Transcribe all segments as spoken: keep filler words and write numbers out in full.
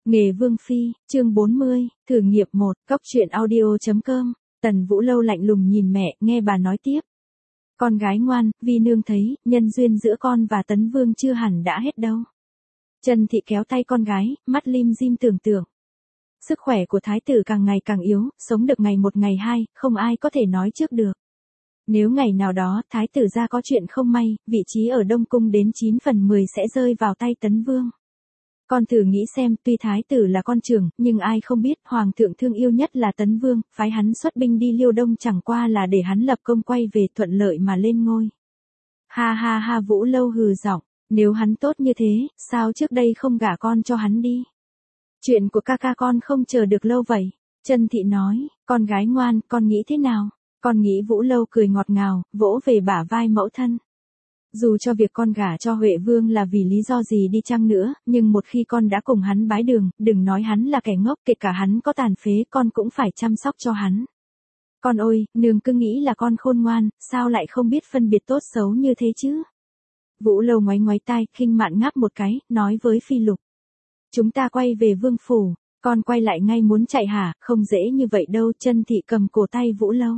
Nghề Vương Phi, chương bốn mươi, thử nghiệm một, cóc truyện audio chấm com, Tần Vũ Lâu lạnh lùng nhìn mẹ, nghe bà nói tiếp. Con gái ngoan, Vi nương thấy, nhân duyên giữa con và Tấn Vương chưa hẳn đã hết đâu. Trần Thị kéo tay con gái, mắt lim dim tưởng tượng. Sức khỏe của thái tử càng ngày càng yếu, sống được ngày một ngày hai, không ai có thể nói trước được. Nếu ngày nào đó thái tử gia có chuyện không may, vị trí ở Đông Cung đến chín phần mười sẽ rơi vào tay Tấn Vương. Con thử nghĩ xem, tuy thái tử là con trưởng, nhưng ai không biết hoàng thượng thương yêu nhất là Tấn Vương, phái hắn xuất binh đi Liêu Đông chẳng qua là để hắn lập công quay về thuận lợi mà lên ngôi. Ha ha ha, Vũ Lâu hừ giọng, nếu hắn tốt như thế, sao trước đây không gả con cho hắn đi? Chuyện của ca ca con không chờ được lâu vậy. Trân Thị nói, con gái ngoan, con nghĩ thế nào? Con nghĩ Vũ Lâu cười ngọt ngào, vỗ về bả vai mẫu thân. Dù cho việc con gả cho Huệ Vương là vì lý do gì đi chăng nữa, nhưng một khi con đã cùng hắn bái đường, đừng nói hắn là kẻ ngốc, kể cả hắn có tàn phế, con cũng phải chăm sóc cho hắn. Con ôi, nương cứ nghĩ là con khôn ngoan, sao lại không biết phân biệt tốt xấu như thế chứ? Vũ Lâu ngoáy ngoáy tai, khinh mạn ngáp một cái, nói với Phi Lục. Chúng ta quay về vương phủ, con quay lại ngay muốn chạy hả, không dễ như vậy đâu. Trân Thị cầm cổ tay Vũ Lâu.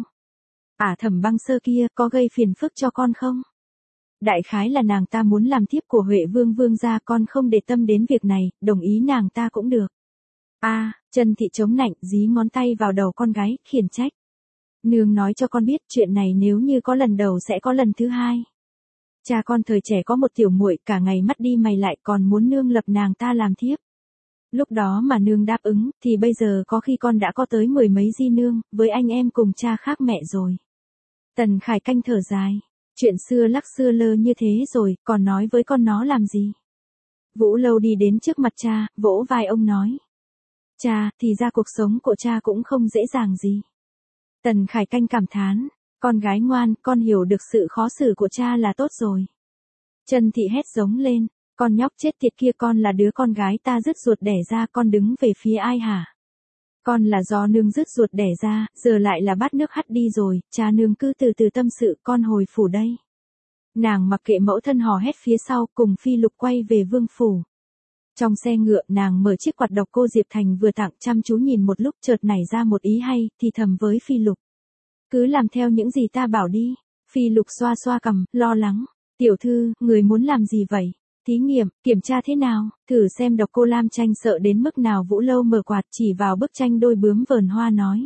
À, Thẩm Băng Sơ kia, có gây phiền phức cho con không? Đại khái là nàng ta muốn làm thiếp của Huệ Vương vương gia, con không để tâm đến việc này, đồng ý nàng ta cũng được. A, à, Trân Thị chống nạnh, dí ngón tay vào đầu con gái, khiển trách. Nương nói cho con biết, chuyện này nếu như có lần đầu sẽ có lần thứ hai. Cha con thời trẻ có một tiểu muội, cả ngày mắt đi mày lại, còn muốn nương lập nàng ta làm thiếp. Lúc đó mà nương đáp ứng, thì bây giờ có khi con đã có tới mười mấy di nương, với anh em cùng cha khác mẹ rồi. Tần Khải Canh thở dài. Chuyện xưa lắc xưa lơ như thế rồi, còn nói với con nó làm gì? Vũ Lâu đi đến trước mặt cha, vỗ vai ông nói. Cha, thì ra cuộc sống của cha cũng không dễ dàng gì. Tần Khải Canh cảm thán. Con gái ngoan, con hiểu được sự khó xử của cha là tốt rồi. Trân Thị hét giống lên. Con nhóc chết tiệt kia, con là đứa con gái ta dứt ruột đẻ ra, con đứng về phía ai hả? Con là do nương dứt ruột đẻ ra, giờ lại là bát nước hắt đi rồi, cha nương cứ từ từ tâm sự, con hồi phủ đây. Nàng mặc kệ mẫu thân hò hét phía sau, cùng Phi Lục quay về vương phủ. Trong xe ngựa, nàng mở chiếc quạt độc cô Diệp Thành vừa tặng, chăm chú nhìn một lúc, chợt nảy ra một ý hay, thì thầm với Phi Lục. Cứ làm theo những gì ta bảo đi. Phi Lục xoa xoa cằm, lo lắng. Tiểu thư, người muốn làm gì vậy? Thí nghiệm, kiểm tra thế nào? Thử xem độc cô Lam Tranh sợ đến mức nào. Vũ Lâu mở quạt chỉ vào bức tranh đôi bướm vờn hoa nói.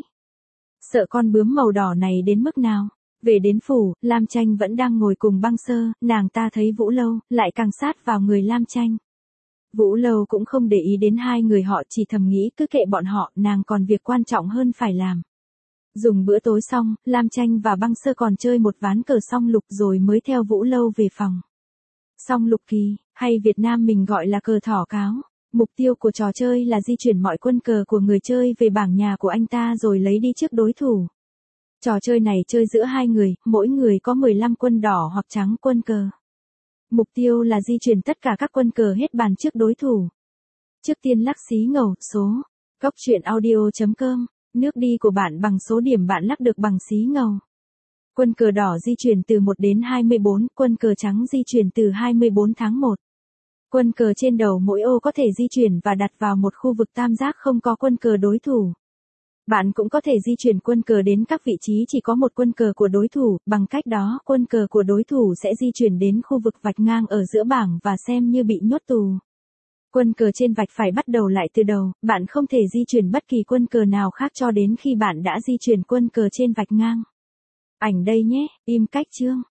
Sợ con bướm màu đỏ này đến mức nào? Về đến phủ, Lam Tranh vẫn đang ngồi cùng Băng Sơ, nàng ta thấy Vũ Lâu, lại càng sát vào người Lam Tranh. Vũ Lâu cũng không để ý đến hai người họ, chỉ thầm nghĩ cứ kệ bọn họ, nàng còn việc quan trọng hơn phải làm. Dùng bữa tối xong, Lam Tranh và Băng Sơ còn chơi một ván cờ song lục rồi mới theo Vũ Lâu về phòng. Song lục kỳ, hay Việt Nam mình gọi là cờ thỏ cáo. Mục tiêu của trò chơi là di chuyển mọi quân cờ của người chơi về bảng nhà của anh ta rồi lấy đi trước đối thủ. Trò chơi này chơi giữa hai người, mỗi người có mười lăm quân đỏ hoặc trắng quân cờ. Mục tiêu là di chuyển tất cả các quân cờ hết bàn trước đối thủ. Trước tiên lắc xí ngầu, số. Cóc truyện audio chấm com. Nước đi của bạn bằng số điểm bạn lắc được bằng xí ngầu. Quân cờ đỏ di chuyển từ một đến hai mươi bốn, quân cờ trắng di chuyển từ hai mươi bốn tháng một. Quân cờ trên đầu mỗi ô có thể di chuyển và đặt vào một khu vực tam giác không có quân cờ đối thủ. Bạn cũng có thể di chuyển quân cờ đến các vị trí chỉ có một quân cờ của đối thủ, bằng cách đó quân cờ của đối thủ sẽ di chuyển đến khu vực vạch ngang ở giữa bảng và xem như bị nhốt tù. Quân cờ trên vạch phải bắt đầu lại từ đầu, bạn không thể di chuyển bất kỳ quân cờ nào khác cho đến khi bạn đã di chuyển quân cờ trên vạch ngang. Ảnh đây nhé, im cách chương.